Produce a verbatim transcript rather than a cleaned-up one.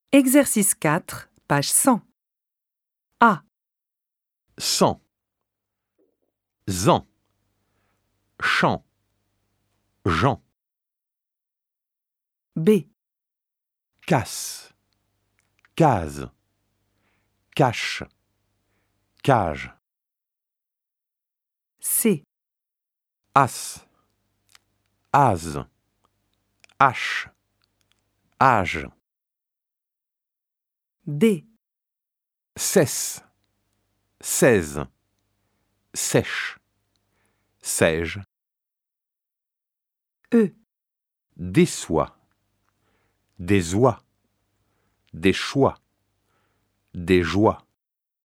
Exercice quatre, page cent. A. Cent. Zan. Champ. Jean. B. Casse. Case. Cache. Cage. C. As. Az. Hache. Âge. D. Cesse. Seize. Sèche. Sège. E. Déçoit. Désoie. Des choix. Des joies.